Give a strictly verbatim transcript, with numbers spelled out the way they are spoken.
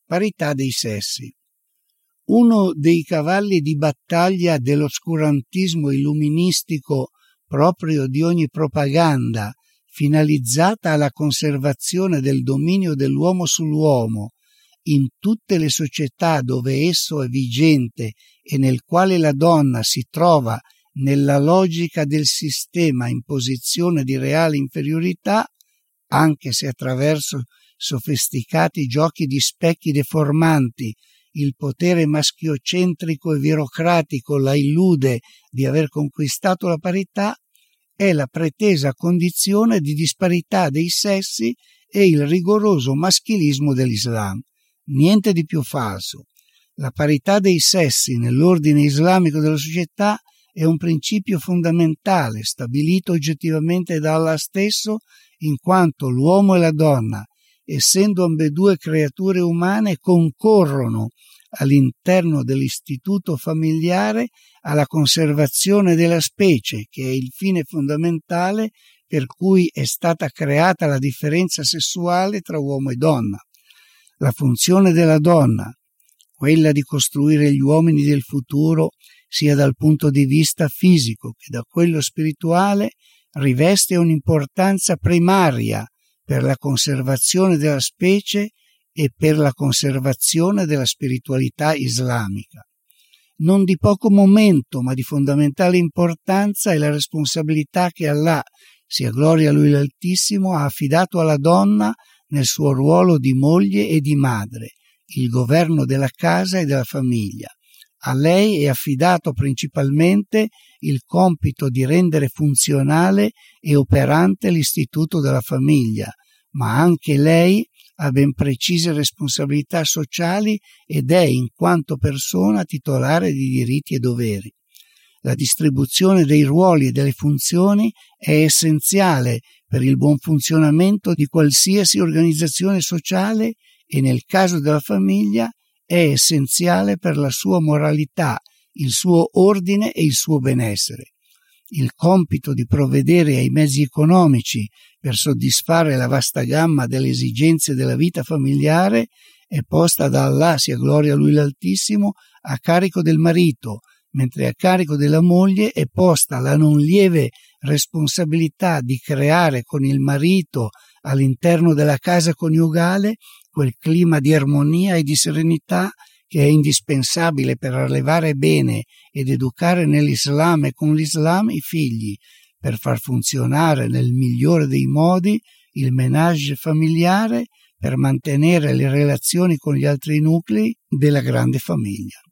parità dei sessi. Uno dei cavalli di battaglia dell'oscurantismo illuministico proprio di ogni propaganda finalizzata alla conservazione del dominio dell'uomo sull'uomo in tutte le società dove esso è vigente e nel quale la donna si trova nella logica del sistema in posizione di reale inferiorità, anche se attraverso sofisticati giochi di specchi deformanti il potere maschiocentrico e birocratico la illude di aver conquistato la parità, è la pretesa condizione di disparità dei sessi e il rigoroso maschilismo dell'Islam. Niente di più falso. La parità dei sessi nell'ordine islamico della società è un principio fondamentale stabilito oggettivamente da Allah stesso, in quanto l'uomo e la donna, essendo ambedue creature umane, concorrono all'interno dell'istituto familiare alla conservazione della specie, che è il fine fondamentale per cui è stata creata la differenza sessuale tra uomo e donna. La funzione della donna, quella di costruire gli uomini del futuro, sia dal punto di vista fisico che da quello spirituale, riveste un'importanza primaria per la conservazione della specie e per la conservazione della spiritualità islamica. Non di poco momento, ma di fondamentale importanza è la responsabilità che Allah, sia gloria a Lui l'Altissimo, ha affidato alla donna nel suo ruolo di moglie e di madre, il governo della casa e della famiglia. A lei è affidato principalmente il compito di rendere funzionale e operante l'istituto della famiglia, ma anche lei ha ben precise responsabilità sociali ed è in quanto persona titolare di diritti e doveri. La distribuzione dei ruoli e delle funzioni è essenziale per il buon funzionamento di qualsiasi organizzazione sociale e nel caso della famiglia è essenziale per la sua moralità, il suo ordine e il suo benessere. Il compito di provvedere ai mezzi economici per soddisfare la vasta gamma delle esigenze della vita familiare è posta da Allah, sia gloria a Lui l'Altissimo, a carico del marito, mentre a carico della moglie è posta la non lieve responsabilità di creare con il marito all'interno della casa coniugale quel clima di armonia e di serenità che è indispensabile per allevare bene ed educare nell'Islam e con l'Islam i figli, per far funzionare nel migliore dei modi il ménage familiare, per mantenere le relazioni con gli altri nuclei della grande famiglia.